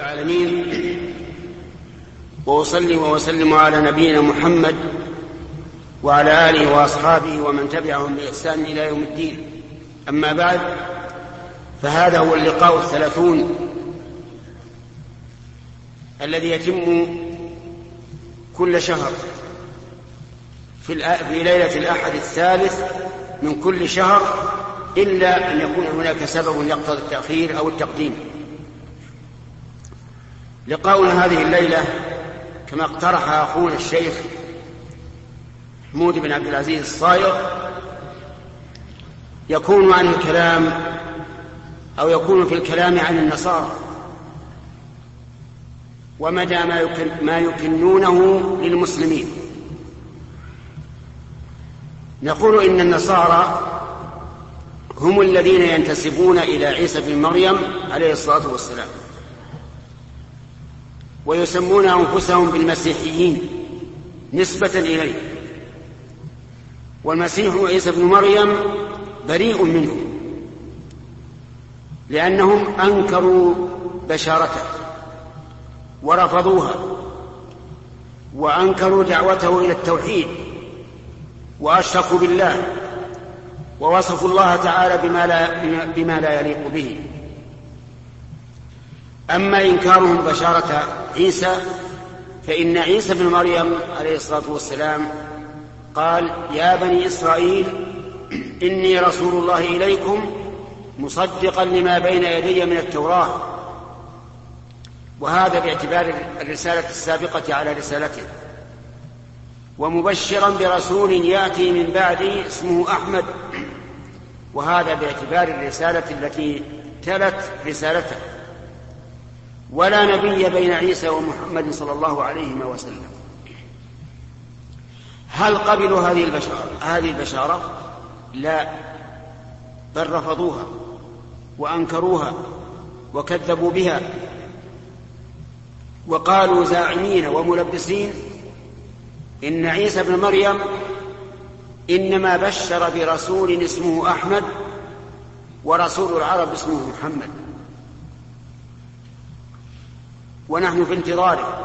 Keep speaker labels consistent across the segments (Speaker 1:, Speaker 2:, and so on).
Speaker 1: العالمين، وأصلي وأسلم على نبينا محمد وعلى آله وأصحابه ومن تبعهم بإحسان إلى يوم الدين. أما بعد، فهذا هو اللقاء 30 الذي يتم كل شهر في ليلة الأحد الثالث من كل شهر، إلا أن يكون هناك سبب يقتضي التأخير أو التقديم. لقاؤنا هذه الليلة كما اقترح أخونا الشيخ محمود بن عبد العزيز الصايغ يكون عن الكلام أو يكون في الكلام عن النصارى ومدى ما يكنونه للمسلمين. نقول إن النصارى هم الذين ينتسبون إلى عيسى بن مريم عليه الصلاة والسلام، ويسمون أنفسهم بالمسيحيين نسبة إليه، والمسيح عيسى بن مريم بريء منهم، لأنهم أنكروا بشارته ورفضوها، وأنكروا دعوته إلى التوحيد، وأشركوا بالله، ووصفوا الله تعالى بما لا يليق به. أما إنكارهم بشارة عيسى، فإن عيسى بن مريم عليه الصلاة والسلام قال: يا بني إسرائيل إني رسول الله إليكم مصدقا لما بين يدي من التوراة، وهذا باعتبار الرسالة السابقة على رسالته، ومبشرا برسول يأتي من بعدي اسمه أحمد، وهذا باعتبار الرسالة التي تلت رسالته. ولا نبي بين عيسى ومحمد صلى الله عليه وسلم. هل قبلوا هذه البشارة؟ لا، بل رفضوها وأنكروها وكذبوا بها، وقالوا زاعمين وملبسين إن عيسى بن مريم إنما بشر برسول اسمه أحمد، ورسول العرب اسمه محمد، ونحن في انتظاره.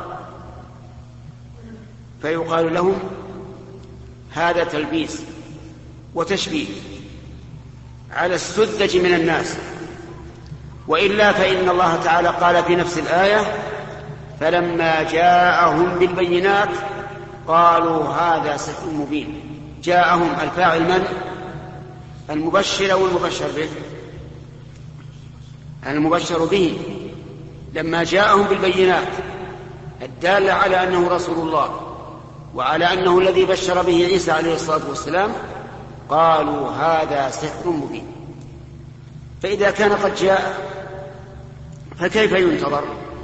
Speaker 1: فيقال لهم: هذا تلبيس وتشبيه على السذج من الناس، وإلا فإن الله تعالى قال في نفس الآية: فلما جاءهم بالبينات قالوا هذا سحر مبين. جاءهم الفاعل من؟ المبشر أو المبشر به؟ المبشر به. لما جاءهم بالبينات الدالة على أنه رسول الله وعلى أنه الذي بشر به عيسى عليه الصلاة والسلام، قالوا هذا سحر مبين. فإذا كان قد جاء فكيف ينتظر؟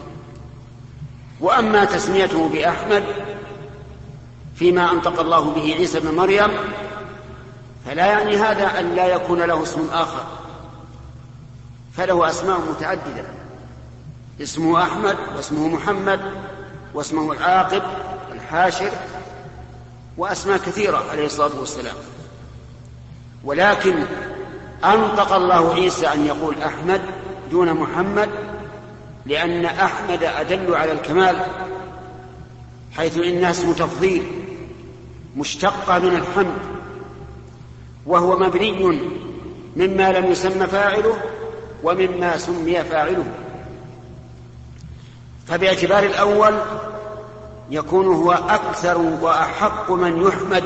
Speaker 1: وأما تسميته بأحمد فيما أنطق الله به عيسى بن مريم، فلا يعني هذا أن لا يكون له اسم آخر، فله أسماء متعددة: اسمه أحمد، واسمه محمد، واسمه العاقب، الحاشر، وأسماء كثيرة عليه الصلاة والسلام. ولكن أنطق الله عيسى أن يقول أحمد دون محمد، لأن أحمد أدل على الكمال، حيث إنها اسم تفضيل مشتقة من الحمد، وهو مبني مما لم يسمى فاعله ومما سمي فاعله. فباعتبار الأول يكون هو أكثر وأحق من يحمد،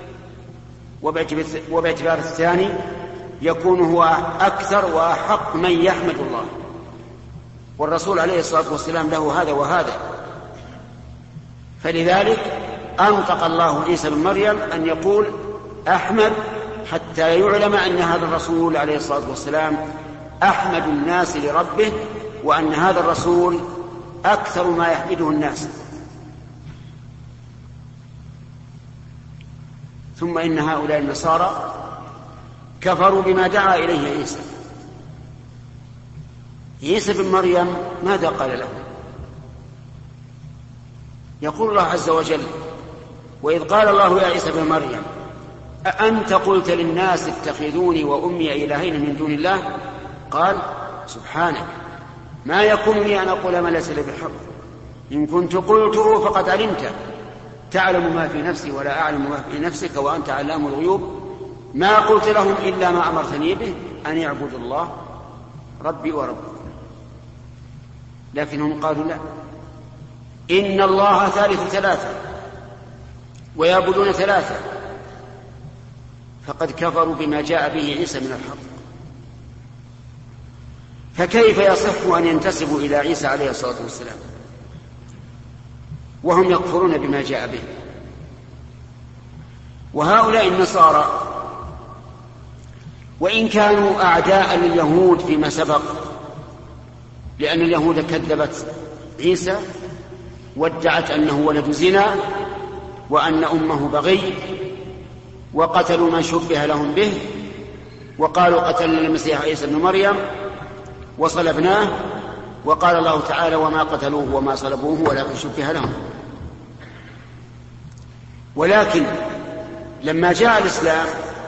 Speaker 1: وباعتبار الثاني يكون هو أكثر وأحق من يحمد الله، والرسول عليه الصلاة والسلام له هذا وهذا. فلذلك أنطق الله عيسى بن مريم أن يقول أحمد، حتى يعلم أن هذا الرسول عليه الصلاة والسلام أحمد الناس لربه، وأن هذا الرسول أكثر ما يحمده الناس. ثم إن هؤلاء النصارى كفروا بما دعا إليه عيسى بن مريم. ماذا قال لهم؟ يقول الله عز وجل: وإذ قال الله يا عيسى بن مريم أأنت قلت للناس اتخذوني وأمي إلهين من دون الله؟ قال: سبحانك ما يكون لي أن أقول ما ليس لي بحق، إن كنت قلته فقد علمته، تعلم ما في نفسي ولا أعلم ما في نفسك وأنت علام الغيوب. ما قلت لهم إلا ما أمرتني به، أن يعبدوا الله ربي وربكم. لكنهم قالوا لا، إن الله ثالث ثلاثة ويعبدون ثلاثة، فقد كفروا بما جاء به عيسى من الحق. فكيف يصح أن ينتسبوا إلى عيسى عليه الصلاة والسلام وهم يكفرون بما جاء به؟ وهؤلاء النصارى وإن كانوا أعداء لليهود فيما سبق، لأن اليهود كذبت عيسى وادعت أنه ولد زنا وأن أمه بغي، وقتلوا من شبه لهم به، وقالوا قتلنا المسيح عيسى ابن مريم وصلبناه، وقال الله تعالى وما قتلوه وما صلبوه ولكن شبه لهم. ولكن لما جاء الإسلام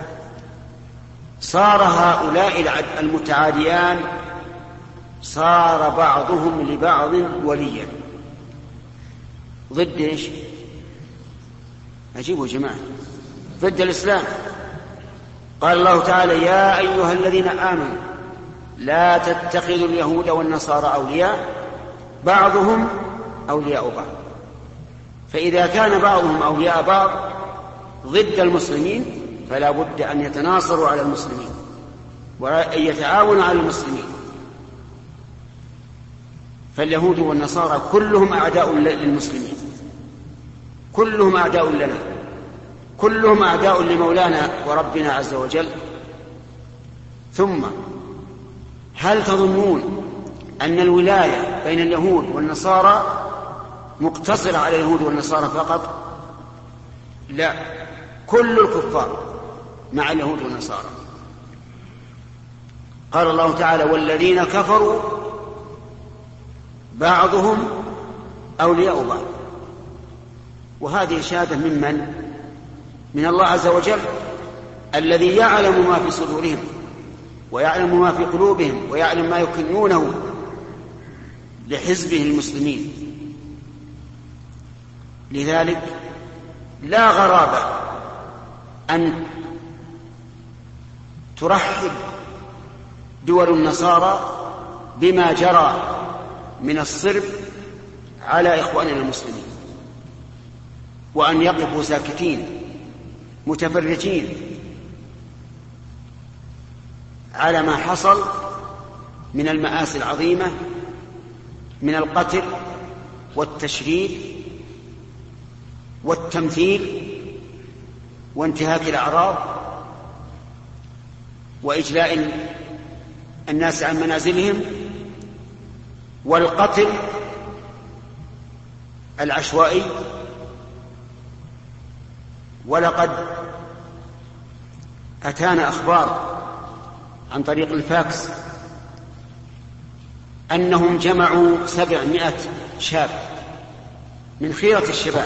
Speaker 1: صار هؤلاء المتعاديان صار بعضهم لبعض وليا. ضد ايش؟ أجيبوا جماعة، ضد الإسلام. قال الله تعالى يا أيها الذين آمنوا لا تتخذوا اليهود والنصارى أولياء بعضهم أولياء بعض. فإذا كان بعضهم أولياء بعض ضد المسلمين فلا بد أن يتناصروا على المسلمين وأن يتعاونوا على المسلمين. فاليهود والنصارى كلهم أعداء للمسلمين، كلهم أعداء لنا، كلهم أعداء لمولانا وربنا عز وجل. ثم هل تظنون أن الولاية بين اليهود والنصارى مقتصرة على اليهود والنصارى فقط؟ لا، كل الكفار مع اليهود والنصارى. قال الله تعالى والذين كفروا بعضهم أولياء بعض. وهذه شهادة من الله عز وجل الذي يعلم ما في صدورهم ويعلم ما في قلوبهم ويعلم ما يكنونه لحزبه المسلمين. لذلك لا غرابة أن ترحب دول النصارى بما جرى من الصرف على إخواننا المسلمين، وأن يقفوا ساكتين متفرجين على ما حصل من المآسي العظيمة من القتل والتشريد والتمثيل وانتهاك الأعراض وإجلاء الناس عن منازلهم والقتل العشوائي. ولقد أتانا أخبار عن طريق الفاكس أنهم جمعوا 700 شاب من خيرة الشباب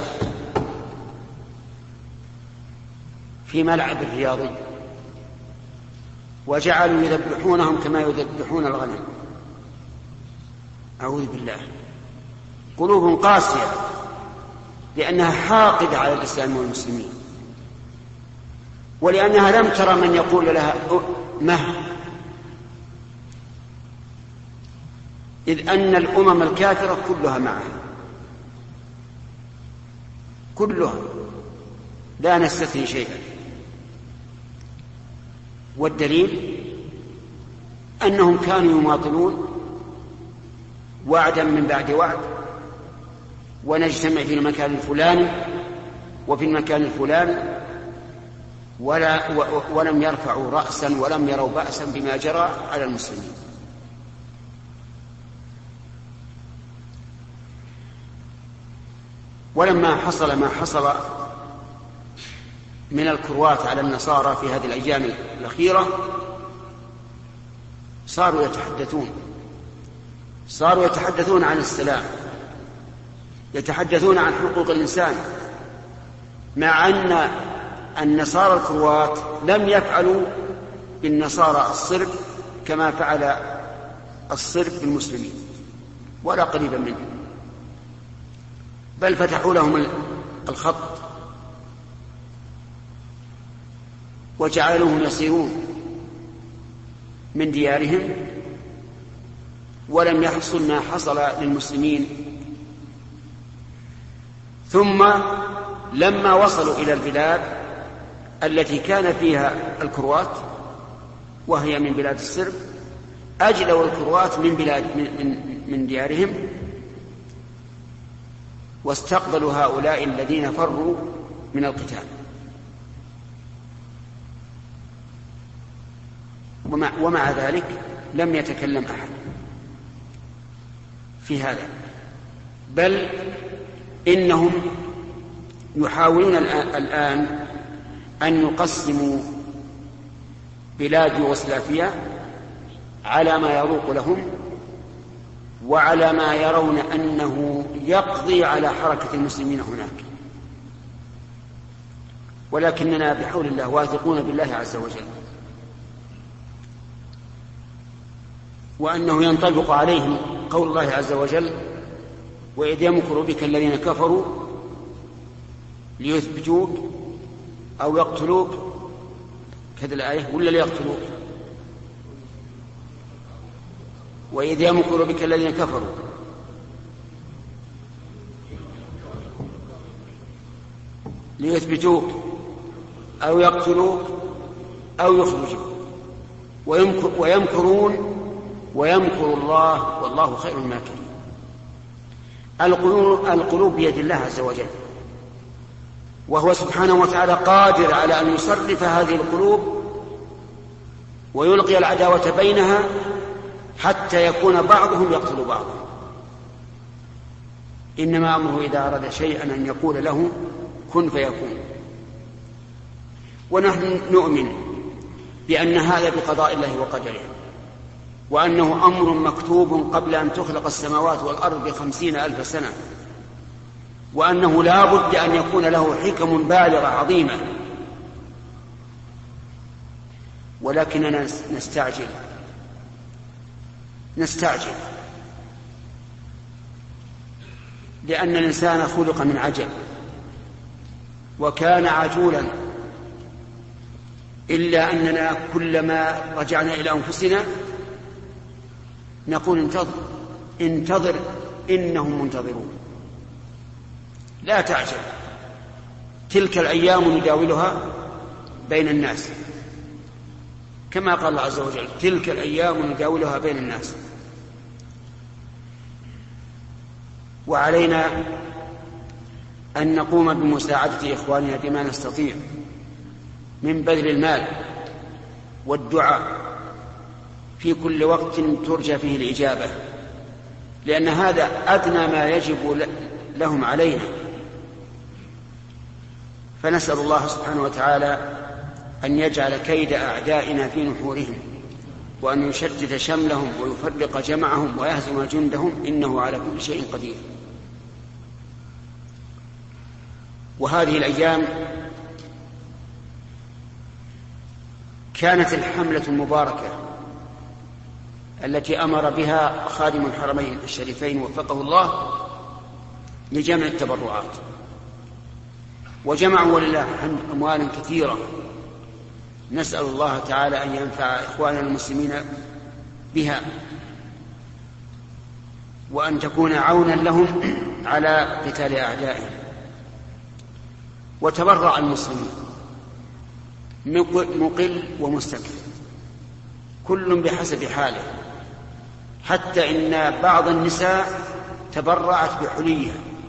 Speaker 1: في ملعب رياضي وجعلوا يذبحونهم كما يذبحون الغنم. أعوذ بالله. قلوب قاسية لأنها حاقدة على الإسلام والمسلمين، ولأنها لم ترى من يقول لها مه، إذ أن الأمم الكافرة كلها معها، كلها لا نستثني شيئا. والدليل أنهم كانوا يماطلون وعدا من بعد وعد، ونجتمع في المكان الفلاني وفي المكان الفلاني، ولم يرفعوا رأسا ولم يروا بأسا بما جرى على المسلمين. ولما حصل ما حصل من الكروات على النصارى في هذه الأيام الأخيرة صاروا يتحدثون عن السلام، يتحدثون عن حقوق الإنسان، مع أن النصارى الكروات لم يفعلوا بالنصارى الصرب كما فعل الصرب بالمسلمين. ولا قريبا منه، بل فتحوا لهم الخط وجعلوهم يصيرون من ديارهم، ولم يحصل ما حصل للمسلمين. ثم لما وصلوا إلى البلاد التي كان فيها الكروات وهي من بلاد السرب، أجلوا الكروات من ديارهم، واستقبلوا هؤلاء الذين فروا من القتال. ومع ذلك لم يتكلم أحد في هذا، بل إنهم يحاولون الآن أن يقسموا بلاد يوغوسلافيا على ما يروق لهم وعلى ما يرون أنه يقضي على حركة المسلمين هناك، ولكننا بحول الله واثقون بالله عز وجل وأنه ينطبق عليهم قول الله عز وجل: وإذ يمكر بك الذين كفروا ليثبتوك أو يقتلوك، كذا الآية، ولا ليقتلوك؟ وإذ يمكر بك الذين كفروا ليثبتوك أو يقتلوك أو يخرجوك ويمكرون ويمكر الله والله خير الماكرين. القلوب بيد الله عز وجل، وهو سبحانه وتعالى قادر على أن يصرف هذه القلوب ويلقي العداوة بينها حتى يكون بعضهم يقتل بعضا. إنما أمره إذا أراد شيئا أن يقول له كن فيكون. ونحن نؤمن بأن هذا بقضاء الله وقدره، وأنه أمر مكتوب قبل أن تخلق السماوات والأرض ب50,000 سنة، وأنه لا بد أن يكون له حكم بالغة عظيمة، ولكننا نستعجل لأن الإنسان خلق من عجل وكان عجولا، إلا أننا كلما رجعنا إلى أنفسنا نقول انتظر إنهم منتظرون، لا تعجل، تلك الأيام نداولها بين الناس، كما قال الله عز وجل: تلك الأيام نداولها بين الناس. وعلينا أن نقوم بمساعدة إخواننا بما نستطيع من بذل المال والدعاء في كل وقت ترجى فيه الإجابة، لأن هذا أدنى ما يجب لهم علينا. فنسأل الله سبحانه وتعالى أن يجعل كيد أعدائنا في نحورهم، وأن يشتت شملهم ويفرق جمعهم ويهزم جندهم، إنه على كل شيء قدير. وهذه الأيام كانت الحملة المباركة التي أمر بها خادم الحرمين الشريفين وفقه الله لجمع التبرعات، وجمعوا ولله أموالا كثيرة. نسأل الله تعالى أن ينفع إخواننا المسلمين بها، وأن تكون عونا لهم على قتال أعدائهم. وتبرع المسلمين مقل ومستكثر، كل بحسب حاله، حتى إن بعض النساء تبرعت بحليها،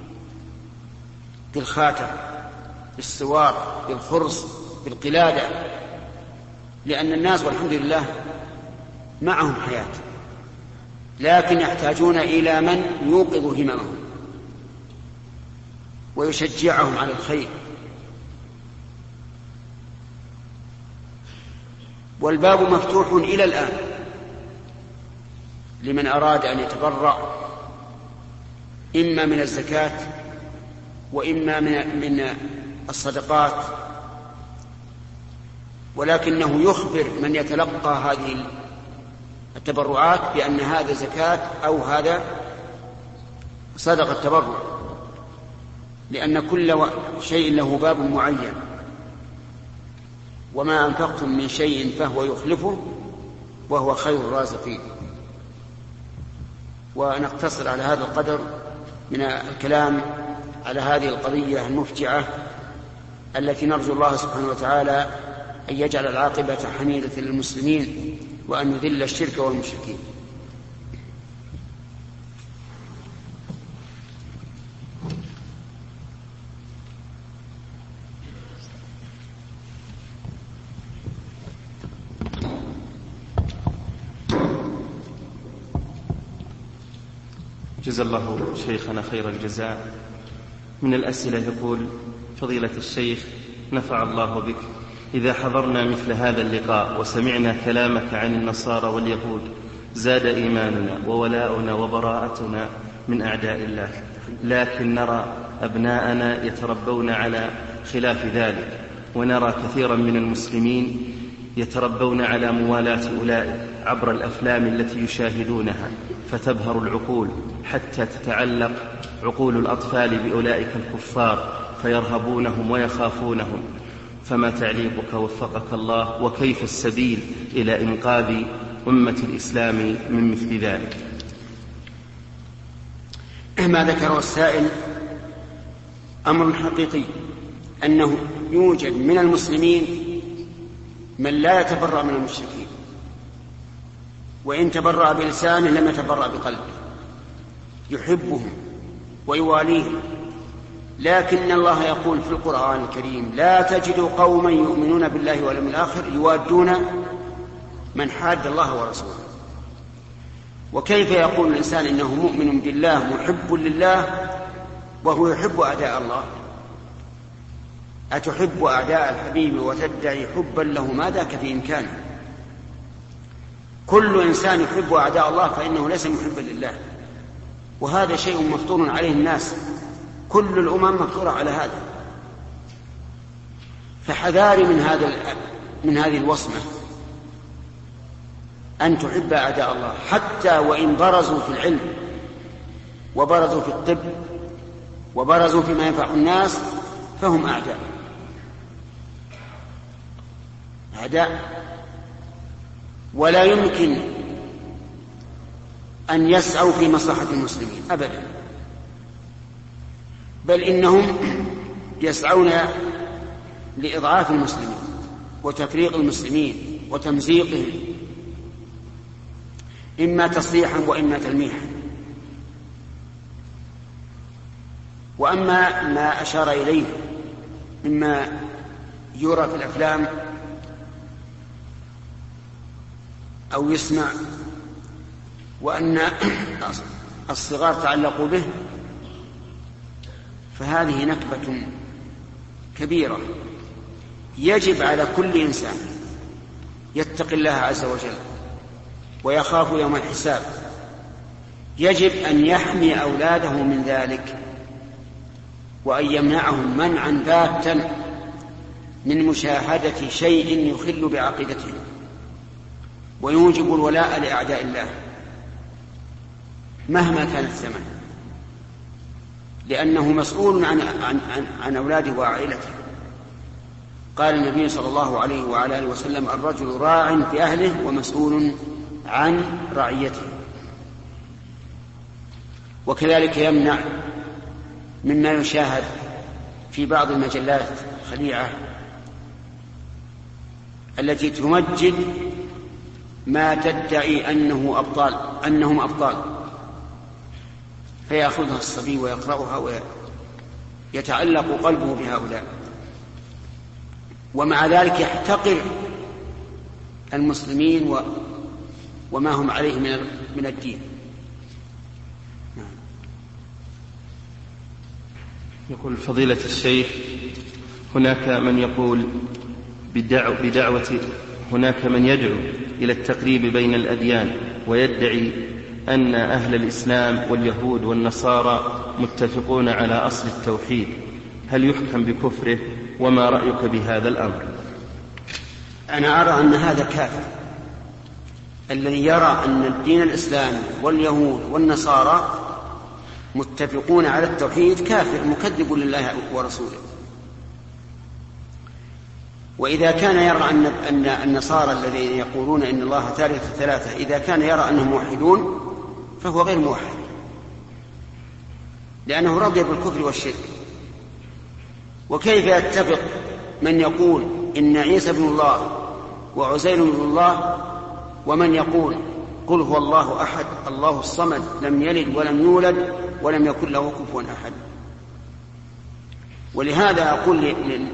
Speaker 1: بالخاتم، بالسوار، بالخرص، بالقلادة، لأن الناس والحمد لله معهم حياة، لكن يحتاجون إلى من يوقظ هممهم ويشجعهم على الخير. والباب مفتوح إلى الآن لمن أراد أن يتبرع، إما من الزكاة وإما من الصدقات، ولكنه يخبر من يتلقى هذه التبرعات بأن هذا زكاة أو هذا صدقة التبرع، لأن كل شيء له باب معين، وما أنفقتم من شيء فهو يخلفه وهو خير الرازقين. ونقتصر على هذا القدر من الكلام على هذه القضية المفجعة التي نرجو الله سبحانه وتعالى أن يجعل العاقبة حميدة للمسلمين وأن يذل الشرك والمشركين.
Speaker 2: جزا الله شيخنا خير الجزاء. من الأسئلة يقول: فضيلة الشيخ نفع الله بك، إذا حضرنا مثل هذا اللقاء وسمعنا كلامك عن النصارى واليهود زاد إيماننا وولاؤنا وبراءتنا من أعداء الله، لكن نرى أبناءنا يتربون على خلاف ذلك، ونرى كثيرا من المسلمين يتربون على موالاة أولئك عبر الأفلام التي يشاهدونها، فتبهر العقول حتى تتعلق عقول الأطفال بأولئك الكفار فيرهبونهم ويخافونهم. فما تعليقك وفقك الله، وكيف السبيل إلى إنقاذ أمة الإسلام من مثل ذلك؟
Speaker 1: ما ذكره السائل أمر حقيقي، أنه يوجد من المسلمين من لا يتبرأ من المشركين، وإن تبرأ بلسانه لم يتبرأ بقلبه، يحبهم ويواليهم. لكن الله يقول في القرآن الكريم: لا تجد قوما يؤمنون بالله واليوم الآخر يوادون من حاد الله ورسوله. وكيف يقول الإنسان إنه مؤمن بالله محب لله وهو يحب أعداء الله؟ أتحب أعداء الحبيب وتدعي حبا له؟ ما ذاك في إمكانه. كل إنسان يحب أعداء الله فإنه ليس محبا لله، وهذا شيء مفطور عليه الناس، كل الأمم مفطورة على هذا. فحذاري من هذه الوصمة، أن تحب أعداء الله حتى وإن برزوا في العلم وبرزوا في الطب وبرزوا فيما ينفع الناس، فهم أعداء ولا يمكن أن يسعوا في مصلحة المسلمين أبدا، بل إنهم يسعون لإضعاف المسلمين وتفريق المسلمين وتمزيقهم، إما تصليحا وإما تلميحا. وأما ما أشار إليه مما يرى في الأفلام أو يسمع وأن الصغار تعلقوا به، فهذه نكبة كبيرة. يجب على كل إنسان يتقي الله عز وجل ويخاف يوم الحساب، يجب أن يحمي أولاده من ذلك، وأن يمنعهم منعا باتا من مشاهدة شيء يخل بعقيدتهم ويوجب الولاء لأعداء الله مهما كان الثمن، لأنه مسؤول عن أولاده وعائلته. قال النبي صلى الله عليه وعلى آله وسلم: الرجل راع في أهله ومسؤول عن رعيته. وكذلك يمنع مما يشاهد في بعض المجلات الخليعة التي تمجد ما تدعي أنهم أبطال، فيأخذها الصبي ويقرأها ويتعلق قلبه بهؤلاء، ومع ذلك يحتقر المسلمين وما هم عليه من الدين.
Speaker 2: يقول فضيلة الشيخ: هناك من يقول هناك من يدعو إلى التقريب بين الأديان ويدعي أن أهل الإسلام واليهود والنصارى متفقون على أصل التوحيد، هل يحكم بكفره؟ وما رأيك بهذا الأمر؟
Speaker 1: أنا أرى أن هذا كافر، الذي يرى أن الدين الإسلامي واليهود والنصارى متفقون على التوحيد كافر مكذب لله ورسوله. وإذا كان يرى أن النصارى الذين يقولون إن الله ثالث ثلاثة إذا كان يرى أنهم موحدون فهو غير موحد، لأنه رضي بالكفر والشرك. وكيف يتفق من يقول إن عيسى ابن الله وعزير ابن الله ومن يقول قل هو الله أحد الله الصمد لم يلد ولم يولد ولم يكن له كفوا أحد؟ ولهذا أقول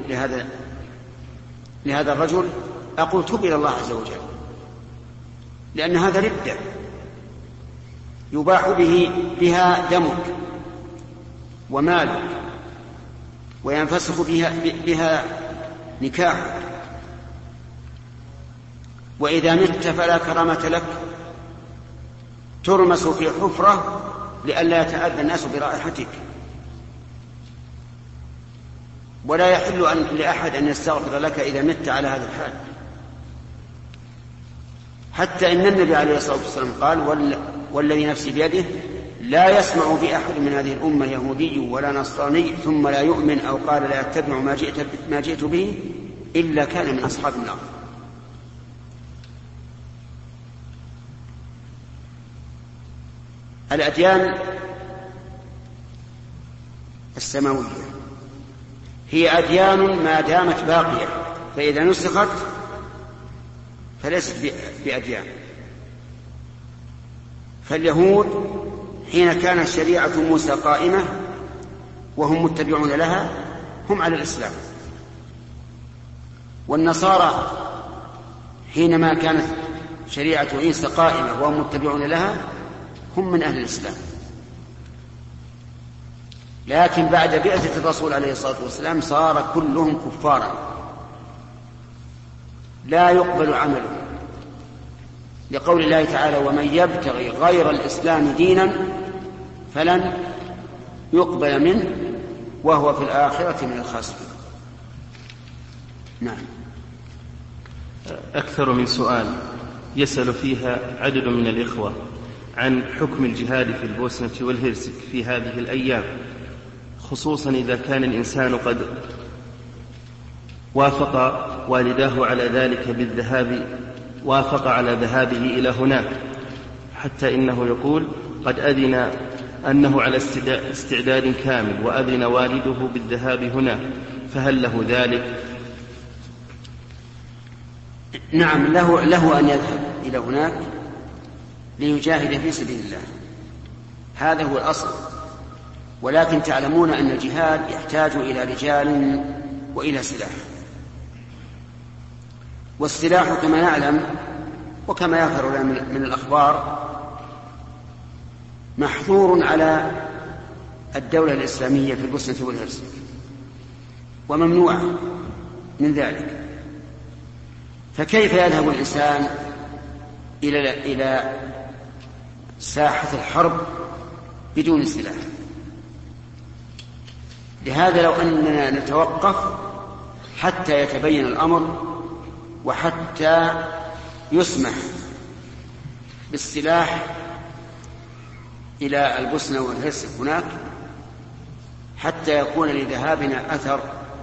Speaker 1: لهذا الرجل أقول تب إلى الله عز وجل، لأن هذا ردة يباح بها دمك ومالك وينفسخ بها نكاحك، وإذا مت فلا كرامة لك، ترمس في حفرة لئلا يتأذى الناس برائحتك، ولا يحل لأحد أن يستغفر لك إذا مت على هذا الحال. حتى إن النبي عليه الصلاة والسلام قال والذي نفسي بيده لا يسمع بأحد من هذه الأمة يهودي ولا نصراني ثم لا يؤمن أو قال لا يتبع ما جئت به إلا كان من أصحاب النار. الأديان السماوية هي أديان ما دامت باقية، فإذا نسخت فليست بأديان. فاليهود حين كانت شريعة موسى قائمة وهم متبعون لها هم على الإسلام، والنصارى حينما كانت شريعة عيسى قائمة وهم متبعون لها هم من أهل الإسلام. لكن بعد بعثة الرسول عليه الصلاة والسلام صار كلهم كفارا لا يقبل عمله، لقول الله تعالى ومن يبتغي غير الإسلام دينا فلن يقبل منه وهو في الآخرة من الخاسرين. نعم.
Speaker 2: أكثر من سؤال يسأل فيها عدد من الإخوة عن حكم الجهاد في البوسنة والهرسك في هذه الأيام، خصوصا إذا كان الإنسان قد وافق والداه على ذلك وافق على ذهابه إلى هناك، حتى إنه يقول قد أذن أنه على استعداد كامل وأذن والده بالذهاب هناك، فهل له ذلك؟
Speaker 1: نعم، له أن يذهب إلى هناك ليجاهد في سبيل الله، هذا هو الأصل. ولكن تعلمون أن الجهاد يحتاج إلى رجال وإلى سلاح، والسلاح كما نعلم وكما يظهر من الأخبار محظور على الدولة الإسلامية في البوسنة والهرسك وممنوع من ذلك. فكيف يذهب الإنسان إلى ساحة الحرب بدون سلاح؟ لهذا لو أننا نتوقف حتى يتبين الأمر وحتى يسمح بالسلاح إلى البوسنة والهرسك هناك حتى يكون لذهابنا أثر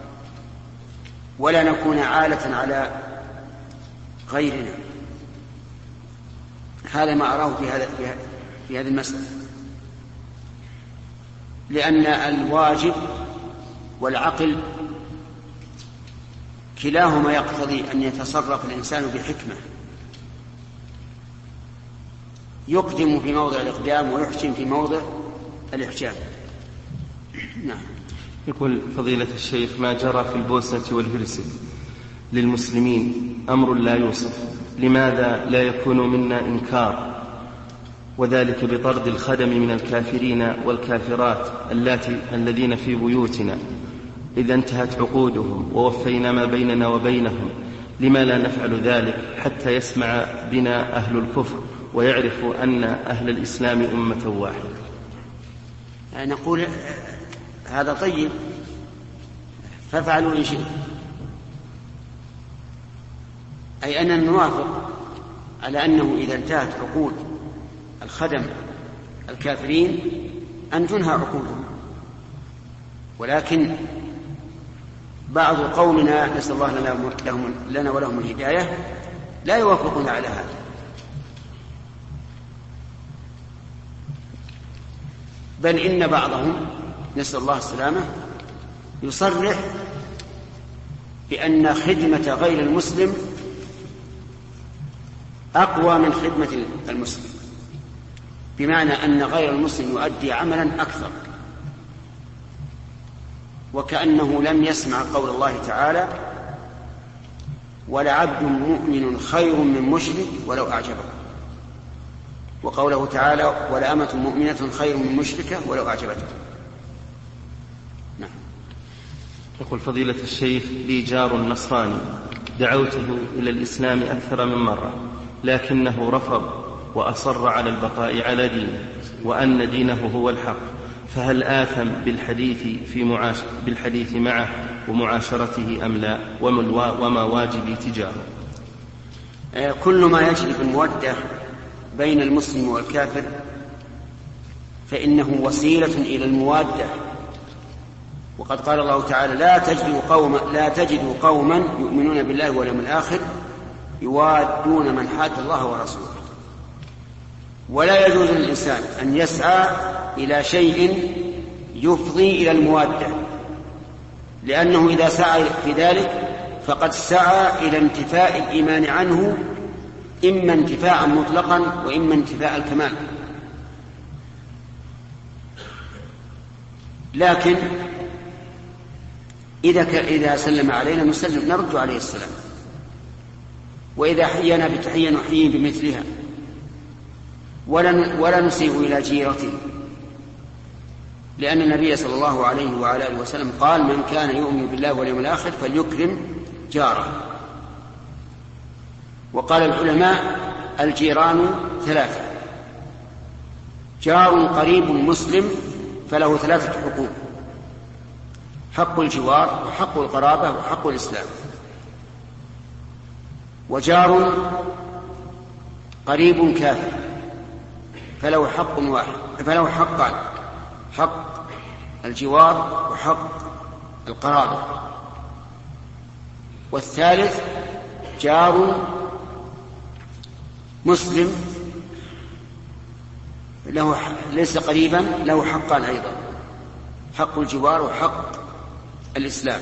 Speaker 1: ولا نكون عالة على غيرنا. هذا ما أراه في هذه المسألة، لأن الواجب والعقل كلاهما يقتضي أن يتصرف الإنسان بحكمة، يقدم في موضع الإقدام ويحجم في موضع الإحجام. نعم.
Speaker 2: يقول فضيلة الشيخ ما جرى في البوسنة والهرسك للمسلمين أمر لا يوصف، لماذا لا يكون منا إنكار؟ وذلك بطرد الخدم من الكافرين والكافرات الذين في بيوتنا إذا انتهت عقودهم ووفينا ما بيننا وبينهم، لما لا نفعل ذلك حتى يسمع بنا أهل الكفر ويعرفوا أن أهل الإسلام أمة واحدة؟
Speaker 1: نقول هذا طيب، فافعلوا إن شئتم، أي أننا نوافق على أنه إذا انتهت عقود الخدم الكافرين أن تنهى عقولهم. ولكن بعض قومنا نسأل الله لنا ولهم الهداية لا يوافقون على هذا. بل إن بعضهم نسأل الله السلامة يصرح بأن خدمة غير المسلم أقوى من خدمة المسلم، بمعنى أن غير المسلم يؤدي عملا أكثر، وكأنه لم يسمع قول الله تعالى: ولعبد مؤمن خير من مشرك ولو أعجبه، وقوله تعالى: ولأمة مؤمنة خير من مشركة ولو أعجبته. نعم.
Speaker 2: يقول فضيلة الشيخ: لي جار نصراني دعوته إلى الإسلام أكثر من مرة، لكنه رفض وأصر على البقاء على دينه وأن دينه هو الحق، فهل آثم بالحديث معه ومعاشرته أم لا؟ وما واجبي تجاهه؟
Speaker 1: كل ما يجلب المودة بين المسلم والكافر فإنه وسيلة إلى الموادة. وقد قال الله تعالى: لا تجد قوما يؤمنون بالله واليوم الآخر يوادون من حاد الله ورسوله. ولا يجوز للإنسان أن يسعى إلى شيء يفضي إلى الموادة، لأنه إذا سعى في ذلك فقد سعى إلى انتفاء الإيمان عنه، إما انتفاء مطلقا وإما انتفاء الكمال. لكن إذا سلم علينا نسلم، نرد عليه السلام، وإذا حينا بتحية نحيي بمثلها، ولا نسيء إلى جيرته، لأن النبي صلى الله عليه وعلى آله وسلم قال: من كان يؤمن بالله واليوم الآخر فليكرم جاره. وقال العلماء: الجيران ثلاثة: جار قريب مسلم فله 3 حقوق: حق الجوار وحق القرابة وحق الإسلام. وجار قريب كافر فله حق واحد، فله حقان: حق الجوار وحق القرابة. والثالث جار مسلم ليس قريبا، له حقان أيضا: حق الجوار وحق الإسلام.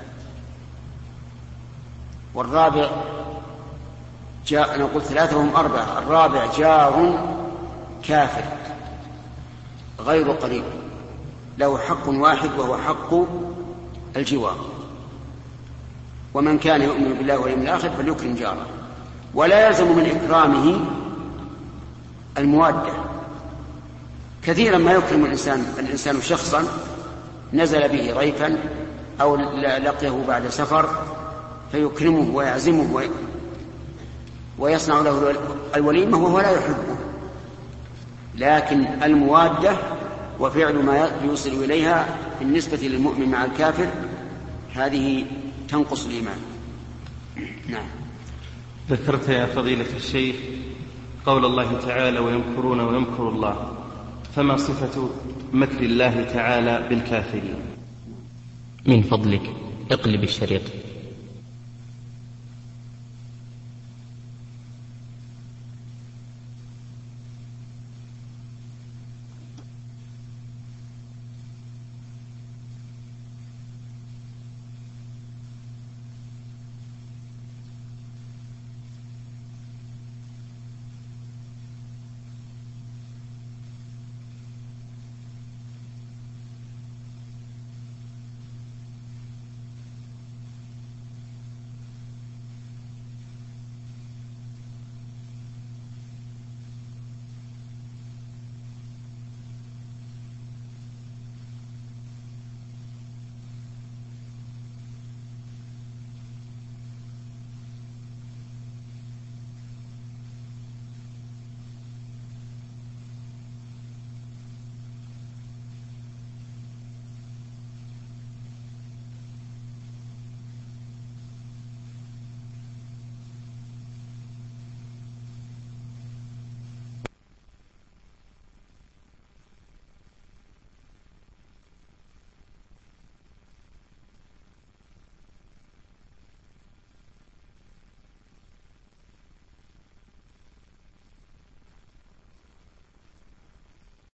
Speaker 1: والرابع أنا قلت 3 وهم 4، الرابع جار كافر غير قريب له حق واحد وهو حق الجوار. ومن كان يؤمن بالله واليوم الآخر فليكرم جاره. ولا يلزم من إكرامه الموادة. كثيرا ما يكرم الإنسان شخصا نزل به ضيفا أو لقيه بعد سفر فيكرمه ويعزمه ويصنع له الوليمة وهو لا يحبه، لكن الموادة وفعل ما يوصل إليها بالنسبة للمؤمن مع الكافر هذه تنقص الإيمان. نعم.
Speaker 2: ذكرت يا فضيلة الشيخ قول الله تعالى: ويمكرون ويمكر الله، فما صفة مكر الله تعالى بالكافرين؟
Speaker 3: من فضلك اقلب الشريط.